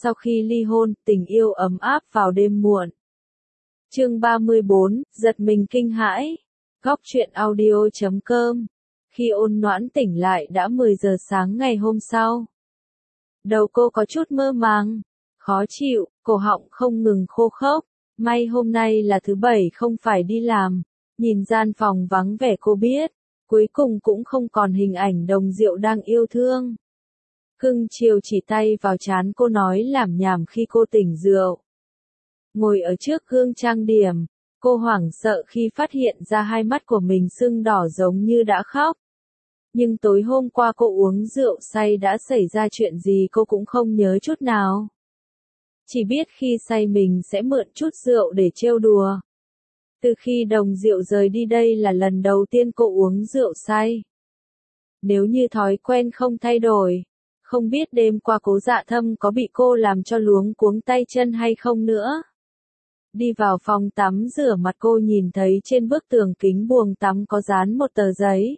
sau khi ly hôn, tình yêu ấm áp vào đêm muộn. Chương 34, giật mình kinh hãi. Góc truyện audio.com. Khi Ôn Noãn tỉnh lại đã 10 giờ sáng ngày hôm sau. Đầu cô có chút mơ màng, khó chịu, cổ họng không ngừng khô khốc. May hôm nay là thứ bảy không phải đi làm. Nhìn gian phòng vắng vẻ cô biết, cuối cùng cũng không còn hình ảnh Đồng Diệu đang yêu thương. Cưng chiều chỉ tay vào trán cô nói lảm nhảm khi cô tỉnh rượu. Ngồi ở trước gương trang điểm, cô hoảng sợ khi phát hiện ra hai mắt của mình sưng đỏ giống như đã khóc. Nhưng tối hôm qua cô uống rượu say đã xảy ra chuyện gì cô cũng không nhớ chút nào. Chỉ biết khi say mình sẽ mượn chút rượu để trêu đùa. Từ khi Đồng Diệu rời đi đây là lần đầu tiên cô uống rượu say. Nếu như thói quen không thay đổi, không biết đêm qua Cố Dạ Thâm có bị cô làm cho luống cuống tay chân hay không nữa. Đi vào phòng tắm rửa mặt cô nhìn thấy trên bức tường kính buồng tắm có dán một tờ giấy.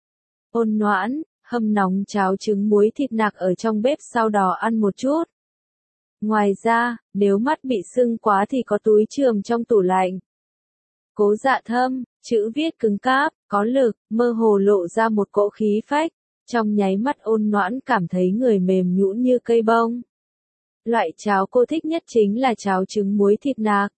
Ôn Noãn, hâm nóng cháo trứng muối thịt nạc ở trong bếp sau đó ăn một chút. Ngoài ra, nếu mắt bị sưng quá thì có túi chườm trong tủ lạnh. Cố Dạ Thâm, chữ viết cứng cáp, có lực, mơ hồ lộ ra một cỗ khí phách. Trong nháy mắt Ôn Noãn cảm thấy người mềm nhũn như cây bông. Loại cháo cô thích nhất chính là cháo trứng muối thịt nạc.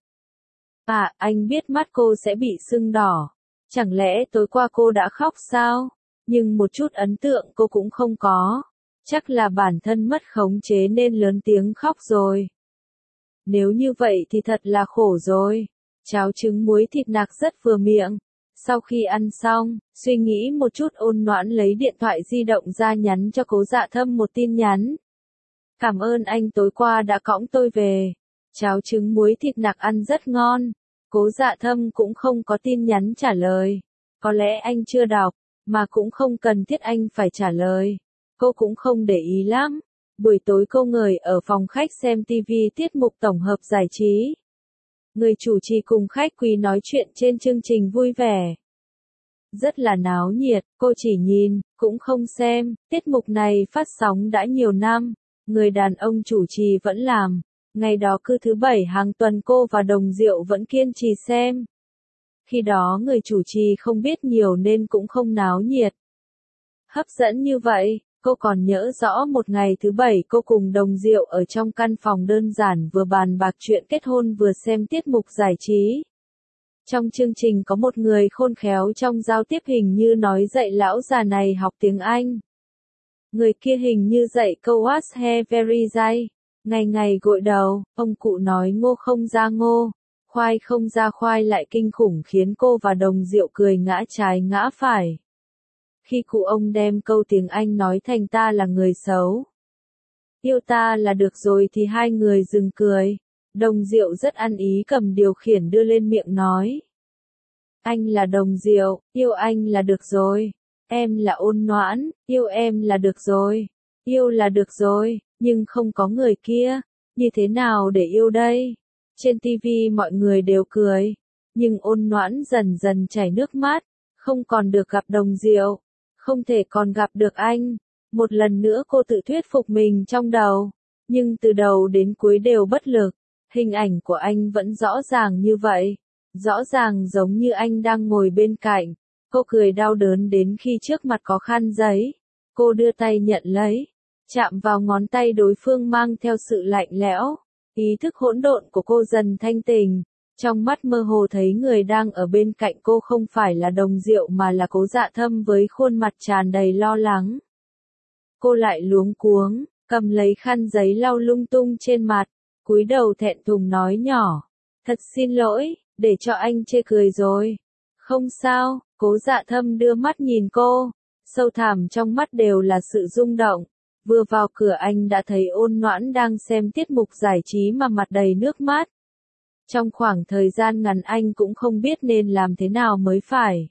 À, anh biết mắt cô sẽ bị sưng đỏ. Chẳng lẽ tối qua cô đã khóc sao? Nhưng một chút ấn tượng cô cũng không có. Chắc là bản thân mất khống chế nên lớn tiếng khóc rồi. Nếu như vậy thì thật là khổ rồi. Cháo trứng muối thịt nạc rất vừa miệng. Sau khi ăn xong, suy nghĩ một chút Ôn Noãn lấy điện thoại di động ra nhắn cho Cố Dạ Thâm một tin nhắn. Cảm ơn anh tối qua đã cõng tôi về. Cháo trứng muối thịt nạc ăn rất ngon. Cố Dạ Thâm cũng không có tin nhắn trả lời. Có lẽ anh chưa đọc, mà cũng không cần thiết anh phải trả lời. Cô cũng không để ý lắm. Buổi tối cô ngồi ở phòng khách xem TV tiết mục tổng hợp giải trí. Người chủ trì cùng khách quý nói chuyện trên chương trình vui vẻ. Rất là náo nhiệt, cô chỉ nhìn, cũng không xem. Tiết mục này phát sóng đã nhiều năm. Người đàn ông chủ trì vẫn làm. Ngày đó cứ thứ bảy hàng tuần cô và Đồng Diệu vẫn kiên trì xem. Khi đó người chủ trì không biết nhiều nên cũng không náo nhiệt. Hấp dẫn như vậy, cô còn nhớ rõ một ngày thứ bảy cô cùng Đồng Diệu ở trong căn phòng đơn giản vừa bàn bạc chuyện kết hôn vừa xem tiết mục giải trí. Trong chương trình có một người khôn khéo trong giao tiếp hình như nói dạy lão già này học tiếng Anh. Người kia hình như dạy câu what's hair very dai. Ngày ngày gội đầu, ông cụ nói ngô không ra ngô, khoai không ra khoai lại kinh khủng khiến cô và Đồng Diệu cười ngã trái ngã phải. Khi cụ ông đem câu tiếng Anh nói thành ta là người xấu, yêu ta là được rồi thì hai người dừng cười. Đồng Diệu rất ăn ý cầm điều khiển đưa lên miệng nói. Anh là Đồng Diệu, yêu anh là được rồi. Em là Ôn Noãn, yêu em là được rồi. Yêu là được rồi, nhưng không có người kia. Như thế nào để yêu đây? Trên TV mọi người đều cười. Nhưng Ôn Noãn dần dần chảy nước mắt. Không còn được gặp Đồng Diệu. Không thể còn gặp được anh. Một lần nữa cô tự thuyết phục mình trong đầu. Nhưng từ đầu đến cuối đều bất lực. Hình ảnh của anh vẫn rõ ràng như vậy. Rõ ràng giống như anh đang ngồi bên cạnh. Cô cười đau đớn đến khi trước mặt có khăn giấy. Cô đưa tay nhận lấy. Chạm vào ngón tay đối phương mang theo sự lạnh lẽo. Ý thức hỗn độn của cô dần thanh tỉnh. Trong mắt mơ hồ thấy người đang ở bên cạnh cô không phải là Đồng Diệu mà là Cố Dạ Thâm với khuôn mặt tràn đầy lo lắng. Cô lại luống cuống, cầm lấy khăn giấy lau lung tung trên mặt, cúi đầu thẹn thùng nói nhỏ. Thật xin lỗi, để cho anh chê cười rồi. Không sao, Cố Dạ Thâm đưa mắt nhìn cô. Sâu thẳm trong mắt đều là sự rung động. Vừa vào cửa anh đã thấy Ôn Noãn đang xem tiết mục giải trí mà mặt đầy nước mắt. Trong khoảng thời gian ngắn anh cũng không biết nên làm thế nào mới phải.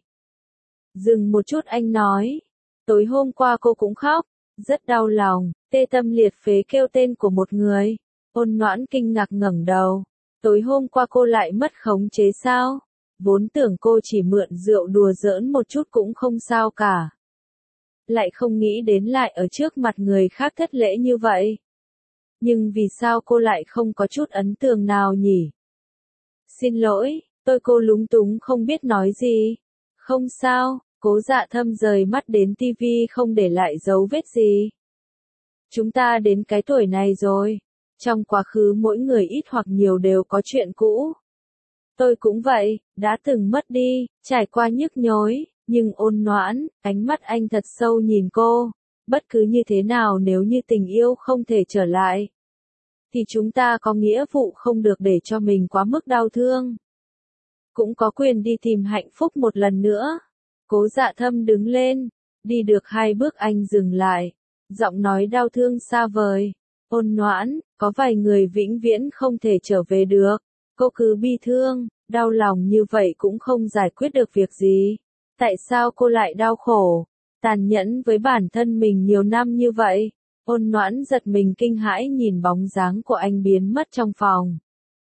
Dừng một chút anh nói. Tối hôm qua cô cũng khóc. Rất đau lòng, tê tâm liệt phế kêu tên của một người. Ôn Noãn kinh ngạc ngẩng đầu. Tối hôm qua cô lại mất khống chế sao? Vốn tưởng cô chỉ mượn rượu đùa giỡn một chút cũng không sao cả. Lại không nghĩ đến lại ở trước mặt người khác thất lễ như vậy. Nhưng vì sao cô lại không có chút ấn tượng nào nhỉ? Xin lỗi, cô lúng túng không biết nói gì. Không sao, Cố Dạ Thâm rời mắt đến tivi không để lại dấu vết gì. Chúng ta đến cái tuổi này rồi. Trong quá khứ mỗi người ít hoặc nhiều đều có chuyện cũ. Tôi cũng vậy, đã từng mất đi, trải qua nhức nhối, nhưng ôn nhoãn, ánh mắt anh thật sâu nhìn cô. Bất cứ như thế nào nếu như tình yêu không thể trở lại, thì chúng ta có nghĩa vụ không được để cho mình quá mức đau thương. Cũng có quyền đi tìm hạnh phúc một lần nữa. Cố Dạ Thâm đứng lên, đi được 2 bước anh dừng lại. Giọng nói đau thương xa vời. Ôn nhoãn, có vài người vĩnh viễn không thể trở về được. Cô cứ bi thương, đau lòng như vậy cũng không giải quyết được việc gì. Tại sao cô lại đau khổ, tàn nhẫn với bản thân mình nhiều năm như vậy? Ôn nhoãn giật mình kinh hãi nhìn bóng dáng của anh biến mất trong phòng.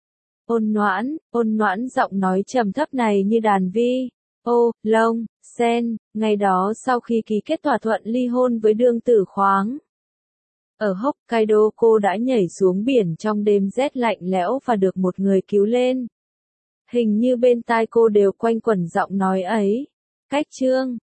Ôn nhoãn giọng nói trầm thấp này như đàn vi. Ô, Long, Sen, ngày đó sau khi ký kết thỏa thuận ly hôn với đương tử khoáng. Ở Hokkaido cô đã nhảy xuống biển trong đêm rét lạnh lẽo và được một người cứu lên. Hình như bên tai cô đều quanh quẩn giọng nói ấy. Cách chương